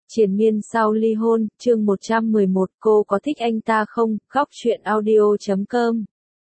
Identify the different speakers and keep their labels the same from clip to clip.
Speaker 1: Triền miên sau ly hôn, chương 111, cô có thích anh ta không? Góc truyện audio.com.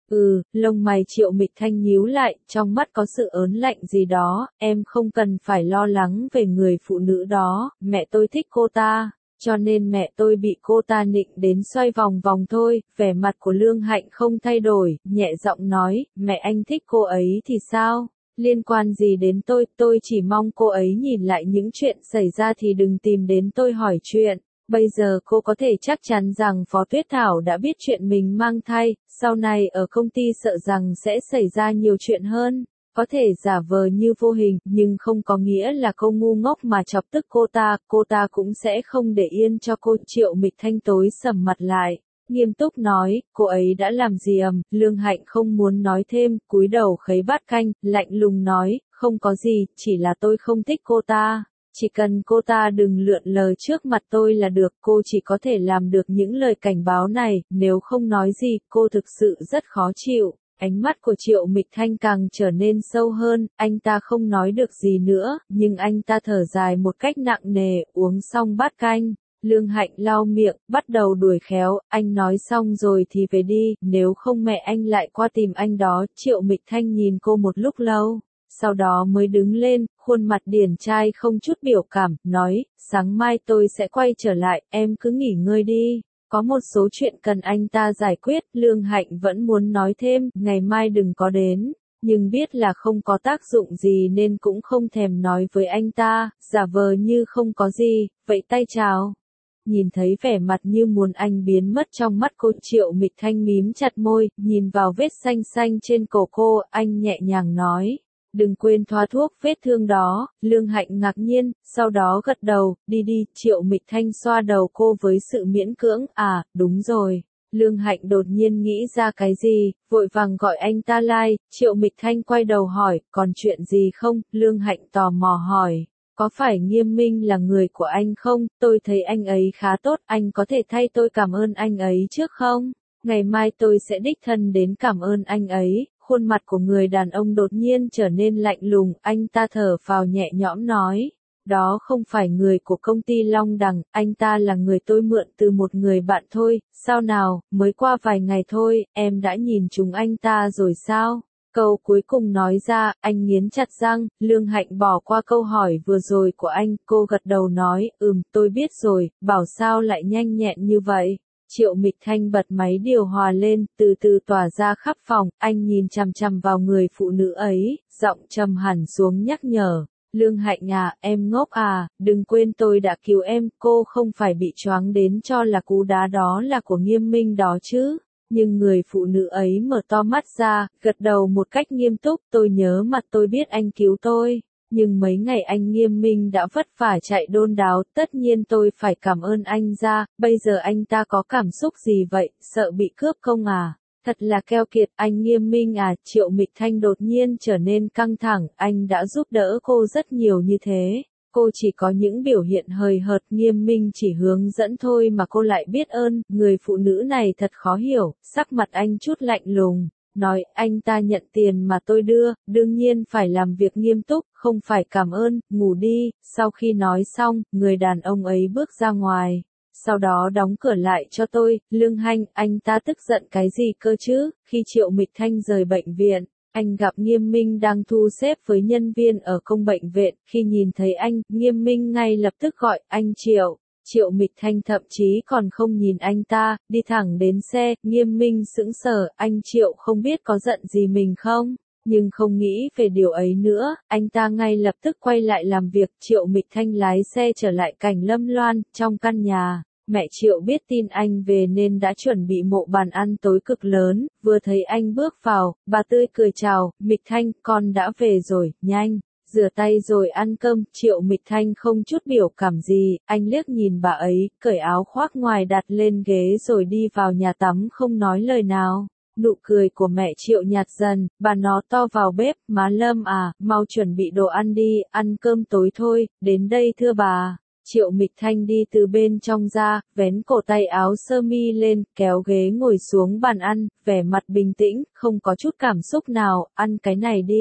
Speaker 1: Lông mày Triệu Mịch Thanh nhíu lại, trong mắt có sự ớn lạnh gì đó, em không cần phải lo lắng về người phụ nữ đó, mẹ tôi thích cô ta, cho nên mẹ tôi bị cô ta nịnh đến xoay vòng vòng thôi. Vẻ mặt của Lương Hạnh không thay đổi, nhẹ giọng nói, mẹ anh thích cô ấy thì sao? Liên quan gì đến tôi chỉ mong cô ấy nhìn lại những chuyện xảy ra thì đừng tìm đến tôi hỏi chuyện. Bây giờ cô có thể chắc chắn rằng Phó Tuyết Thảo đã biết chuyện mình mang thai, sau này ở công ty sợ rằng sẽ xảy ra nhiều chuyện hơn. Có thể giả vờ như vô hình, nhưng không có nghĩa là cô ngu ngốc mà chọc tức cô ta cũng sẽ không để yên cho cô. Triệu Mịch Thanh tối sầm mặt lại, nghiêm túc nói, cô ấy đã làm gì ầm? Lương Hạnh không muốn nói thêm, cúi đầu khấy bát canh, lạnh lùng nói, không có gì, chỉ là tôi không thích cô ta. Chỉ cần cô ta đừng lượn lờ trước mặt tôi là được, cô chỉ có thể làm được những lời cảnh báo này, nếu không nói gì, cô thực sự rất khó chịu. Ánh mắt của Triệu Mịch Thanh càng trở nên sâu hơn, anh ta không nói được gì nữa, nhưng anh ta thở dài một cách nặng nề, uống xong bát canh. Lương Hạnh lau miệng, bắt đầu đuổi khéo, anh nói xong rồi thì về đi, nếu không mẹ anh lại qua tìm anh đó. Triệu Mịch Thanh nhìn cô một lúc lâu, sau đó mới đứng lên, khuôn mặt điển trai không chút biểu cảm, nói, sáng mai tôi sẽ quay trở lại, em cứ nghỉ ngơi đi. Có một số chuyện cần anh ta giải quyết. Lương Hạnh vẫn muốn nói thêm, ngày mai đừng có đến, nhưng biết là không có tác dụng gì nên cũng không thèm nói với anh ta, giả vờ như không có gì, vẫy tay chào. Nhìn thấy vẻ mặt như muốn anh biến mất trong mắt cô, Triệu Mịch Thanh mím chặt môi, nhìn vào vết xanh xanh trên cổ cô, anh nhẹ nhàng nói, đừng quên thoa thuốc vết thương đó. Lương Hạnh ngạc nhiên, sau đó gật đầu, đi đi. Triệu Mịch Thanh xoa đầu cô với sự miễn cưỡng, đúng rồi. Lương Hạnh đột nhiên nghĩ ra cái gì, vội vàng gọi anh ta lại. Triệu Mịch Thanh quay đầu hỏi, còn chuyện gì không? Lương Hạnh tò mò hỏi, có phải Nghiêm Minh là người của anh không? Tôi thấy anh ấy khá tốt, anh có thể thay tôi cảm ơn anh ấy trước không? Ngày mai tôi sẽ đích thân đến cảm ơn anh ấy. Khuôn mặt của người đàn ông đột nhiên trở nên lạnh lùng, anh ta thở phào nhẹ nhõm nói, đó không phải người của công ty Long Đằng, anh ta là người tôi mượn từ một người bạn thôi. Sao nào, mới qua vài ngày thôi, em đã nhìn chúng anh ta rồi sao? Câu cuối cùng nói ra, anh nghiến chặt răng. Lương Hạnh bỏ qua câu hỏi vừa rồi của anh, cô gật đầu nói, tôi biết rồi, bảo sao lại nhanh nhẹn như vậy. Triệu Mịch Thanh bật máy điều hòa lên, từ từ tỏa ra khắp phòng, anh nhìn chằm chằm vào người phụ nữ ấy, giọng trầm hẳn xuống nhắc nhở, Lương Hạnh em ngốc đừng quên tôi đã cứu em, cô không phải bị choáng đến cho là cú đá đó là của Nghiêm Minh đó chứ. Nhưng người phụ nữ ấy mở to mắt ra, gật đầu một cách nghiêm túc, tôi nhớ mà tôi biết anh cứu tôi. Nhưng mấy ngày anh Nghiêm Minh đã vất vả chạy đôn đáo, tất nhiên tôi phải cảm ơn anh ra. Bây giờ anh ta có cảm xúc gì vậy, sợ bị cướp công Thật là keo kiệt, anh Nghiêm Minh Triệu Mịch Thanh đột nhiên trở nên căng thẳng, anh đã giúp đỡ cô rất nhiều như thế. Cô chỉ có những biểu hiện hời hợt, Nghiêm Minh chỉ hướng dẫn thôi mà cô lại biết ơn. Người phụ nữ này thật khó hiểu, sắc mặt anh chút lạnh lùng, nói, anh ta nhận tiền mà tôi đưa, đương nhiên phải làm việc nghiêm túc, không phải cảm ơn, ngủ đi. Sau khi nói xong, người đàn ông ấy bước ra ngoài, sau đó đóng cửa lại cho tôi. Lương Hạnh, anh ta tức giận cái gì cơ chứ? Khi Triệu Mịch Thanh rời bệnh viện, anh gặp Nghiêm Minh đang thu xếp với nhân viên ở công bệnh viện, khi nhìn thấy anh, Nghiêm Minh ngay lập tức gọi, anh Triệu. Triệu Mịch Thanh thậm chí còn không nhìn anh ta, đi thẳng đến xe. Nghiêm Minh sững sờ, anh Triệu không biết có giận gì mình không? Nhưng không nghĩ về điều ấy nữa, anh ta ngay lập tức quay lại làm việc. Triệu Mịch Thanh lái xe trở lại Cảnh Lâm Loan, trong căn nhà. Mẹ Triệu biết tin anh về nên đã chuẩn bị một bàn ăn tối cực lớn, vừa thấy anh bước vào, bà tươi cười chào, Mịch Thanh, con đã về rồi, nhanh, rửa tay rồi ăn cơm. Triệu Mịch Thanh không chút biểu cảm gì, anh liếc nhìn bà ấy, cởi áo khoác ngoài đặt lên ghế rồi đi vào nhà tắm không nói lời nào. Nụ cười của mẹ Triệu nhạt dần, bà nó to vào bếp, má Lâm mau chuẩn bị đồ ăn đi, ăn cơm tối thôi, đến đây thưa bà. Triệu Mịch Thanh đi từ bên trong ra, vén cổ tay áo sơ mi lên, kéo ghế ngồi xuống bàn ăn, vẻ mặt bình tĩnh, không có chút cảm xúc nào, ăn cái này đi.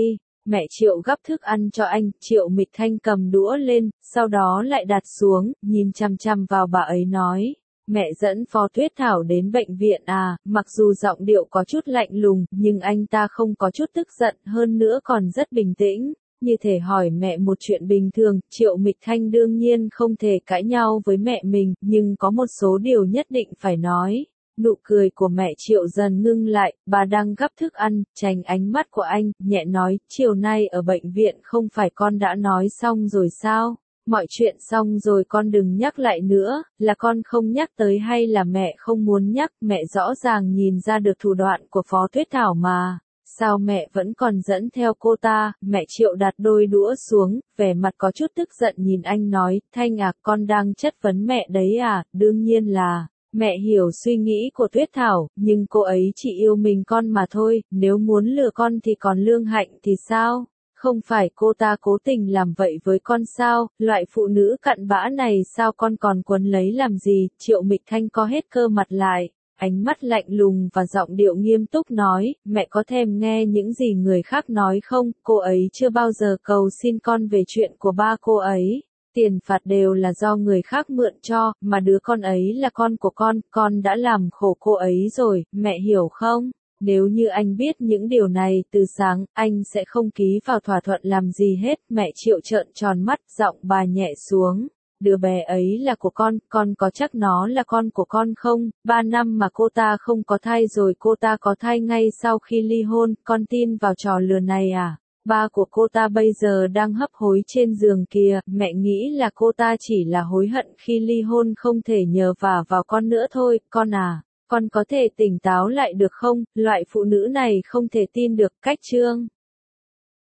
Speaker 1: Mẹ Triệu gắp thức ăn cho anh, Triệu Mịch Thanh cầm đũa lên, sau đó lại đặt xuống, nhìn chằm chằm vào bà ấy nói. Mẹ dẫn Phó Tuyết Thảo đến bệnh viện à, mặc dù giọng điệu có chút lạnh lùng, nhưng anh ta không có chút tức giận, hơn nữa còn rất bình tĩnh, như thể hỏi mẹ một chuyện bình thường. Triệu Mịch Thanh đương nhiên không thể cãi nhau với mẹ mình, nhưng có một số điều nhất định phải nói. Nụ cười của mẹ Triệu dần ngưng lại, bà đang gắp thức ăn, tránh ánh mắt của anh, nhẹ nói, chiều nay ở bệnh viện không phải con đã nói xong rồi sao? Mọi chuyện xong rồi con đừng nhắc lại nữa, là con không nhắc tới hay là mẹ không muốn nhắc, mẹ rõ ràng nhìn ra được thủ đoạn của Phó Tuyết Thảo mà. Sao mẹ vẫn còn dẫn theo cô ta? Mẹ Triệu đặt đôi đũa xuống, vẻ mặt có chút tức giận nhìn anh nói, Thanh à, con đang chất vấn mẹ đấy à, đương nhiên là, mẹ hiểu suy nghĩ của Tuyết Thảo, nhưng cô ấy chỉ yêu mình con mà thôi, nếu muốn lừa con thì còn Lương Hạnh thì sao? Không phải cô ta cố tình làm vậy với con sao, loại phụ nữ cặn bã này sao con còn quấn lấy làm gì? Triệu Mịch Thanh co hết cơ mặt lại, ánh mắt lạnh lùng và giọng điệu nghiêm túc nói, mẹ có thèm nghe những gì người khác nói không? Cô ấy chưa bao giờ cầu xin con về chuyện của ba cô ấy. Tiền phạt đều là do người khác mượn cho, mà đứa con ấy là con của con đã làm khổ cô ấy rồi, mẹ hiểu không? Nếu như anh biết những điều này từ sáng, anh sẽ không ký vào thỏa thuận làm gì hết. Mẹ Triệu trợn tròn mắt, giọng bà nhẹ xuống. Đứa bé ấy là của con có chắc nó là con của con không? 3 năm mà cô ta không có thai rồi cô ta có thai ngay sau khi ly hôn, con tin vào trò lừa này à? Ba của cô ta bây giờ đang hấp hối trên giường kìa, mẹ nghĩ là cô ta chỉ là hối hận khi ly hôn không thể nhờ vả vào con nữa thôi, con à. Con có thể tỉnh táo lại được không? Loại phụ nữ này không thể tin được. Cách chương